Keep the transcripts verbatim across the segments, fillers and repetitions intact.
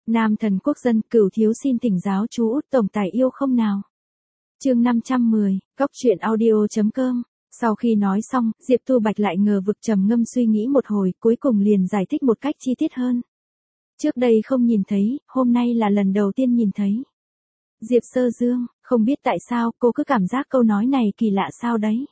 Nam thần quốc dân, Cửu thiếu xin thỉnh giáo chú Út tổng tài yêu không nào. Chương năm trăm mười, Cóc truyện audio chấm com. Sau khi nói xong, Diệp Tu Bạch lại ngờ vực trầm ngâm suy nghĩ một hồi, cuối cùng liền giải thích một cách chi tiết hơn. Trước đây không nhìn thấy, hôm nay là lần đầu tiên nhìn thấy. Diệp Sơ Dương, không biết tại sao, cô cứ cảm giác câu nói này kỳ lạ sao đấy.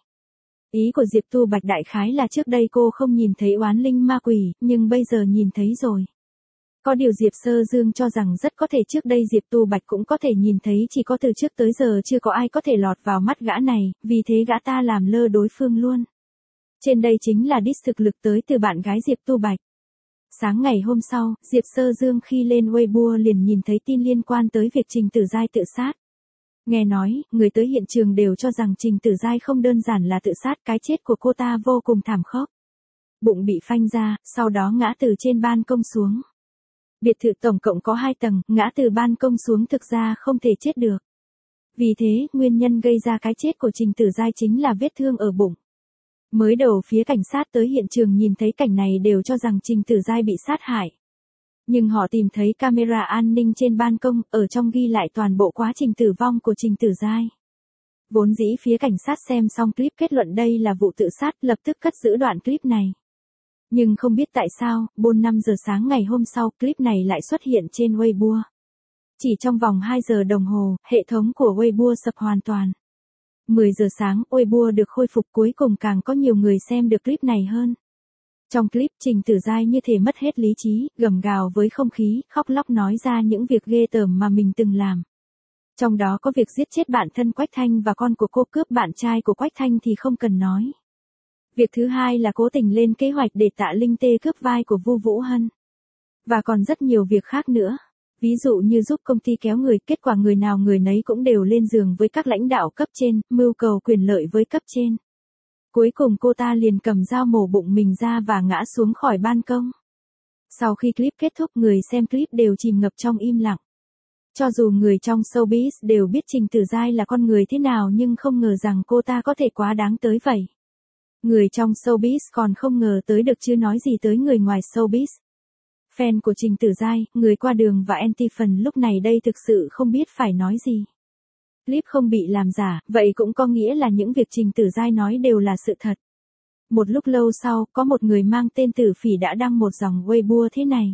Ý của Diệp Tu Bạch đại khái là trước đây cô không nhìn thấy oán linh ma quỷ, nhưng bây giờ nhìn thấy rồi. Có điều Diệp Sơ Dương cho rằng rất có thể trước đây Diệp Tu Bạch cũng có thể nhìn thấy, chỉ có từ trước tới giờ chưa có ai có thể lọt vào mắt gã này, vì thế gã ta làm lơ đối phương luôn. Trên đây chính là diss thực lực tới từ bạn gái Diệp Tu Bạch. Sáng ngày hôm sau, Diệp Sơ Dương khi lên Weibo liền nhìn thấy tin liên quan tới việc Trình Tử Giai tự sát. Nghe nói, người tới hiện trường đều cho rằng Trình Tử Giai không đơn giản là tự sát, cái chết của cô ta vô cùng thảm khốc. Bụng bị phanh ra, sau đó ngã từ trên ban công xuống. Biệt thự tổng cộng có hai tầng, ngã từ ban công xuống thực ra không thể chết được. Vì thế, nguyên nhân gây ra cái chết của Trình Tử Giai chính là vết thương ở bụng. Mới đầu phía cảnh sát tới hiện trường nhìn thấy cảnh này đều cho rằng Trình Tử Giai bị sát hại. Nhưng họ tìm thấy camera an ninh trên ban công, ở trong ghi lại toàn bộ quá trình tử vong của Trình Tử Giai. Vốn dĩ phía cảnh sát xem xong clip kết luận đây là vụ tự sát, lập tức cất giữ đoạn clip này. Nhưng không biết tại sao, bốn năm giờ sáng ngày hôm sau, clip này lại xuất hiện trên Weibo. Chỉ trong vòng hai giờ đồng hồ, hệ thống của Weibo sập hoàn toàn. mười giờ sáng, Weibo được khôi phục, cuối cùng càng có nhiều người xem được clip này hơn. Trong clip, Trình Tử Giai như thể mất hết lý trí, gầm gào với không khí, khóc lóc nói ra những việc ghê tởm mà mình từng làm. Trong đó có việc giết chết bạn thân Quách Thanh và con của cô, cướp bạn trai của Quách Thanh thì không cần nói. Việc thứ hai là cố tình lên kế hoạch để Tạ Linh Tê cướp vai của Vu Vũ Hân. Và còn rất nhiều việc khác nữa. Ví dụ như giúp công ty kéo người, kết quả người nào người nấy cũng đều lên giường với các lãnh đạo cấp trên, mưu cầu quyền lợi với cấp trên. Cuối cùng cô ta liền cầm dao mổ bụng mình ra và ngã xuống khỏi ban công. Sau khi clip kết thúc, người xem clip đều chìm ngập trong im lặng. Cho dù người trong showbiz đều biết Trình Tử Giai là con người thế nào nhưng không ngờ rằng cô ta có thể quá đáng tới vậy. Người trong showbiz còn không ngờ tới được chứ nói gì tới người ngoài showbiz. Fan của Trình Tử Giai, người qua đường và anti-fan lúc này đây thực sự không biết phải nói gì. Clip không bị làm giả, vậy cũng có nghĩa là những việc Trình Tử Giai nói đều là sự thật. Một lúc lâu sau, có một người mang tên Tử Phỉ đã đăng một dòng Weibo thế này.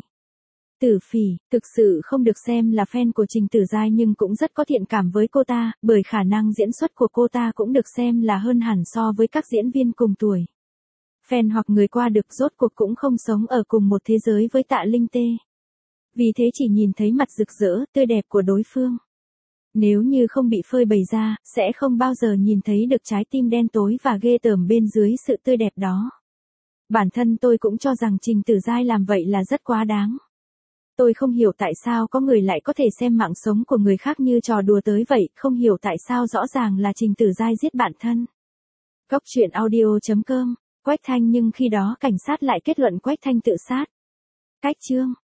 Tử Phỉ, thực sự không được xem là fan của Trình Tử Giai nhưng cũng rất có thiện cảm với cô ta, bởi khả năng diễn xuất của cô ta cũng được xem là hơn hẳn so với các diễn viên cùng tuổi. Fan hoặc người qua được rốt cuộc cũng không sống ở cùng một thế giới với Tạ Linh Tê. Vì thế chỉ nhìn thấy mặt rực rỡ, tươi đẹp của đối phương. Nếu như không bị phơi bày ra, sẽ không bao giờ nhìn thấy được trái tim đen tối và ghê tởm bên dưới sự tươi đẹp đó. Bản thân tôi cũng cho rằng Trình Tử Giai làm vậy là rất quá đáng. Tôi không hiểu tại sao có người lại có thể xem mạng sống của người khác như trò đùa tới vậy, không hiểu tại sao rõ ràng là Trình Tử Giai giết bản thân. Cóc truyện audio chấm com, Quách Thanh nhưng khi đó cảnh sát lại kết luận Quách Thanh tự sát. Cách chương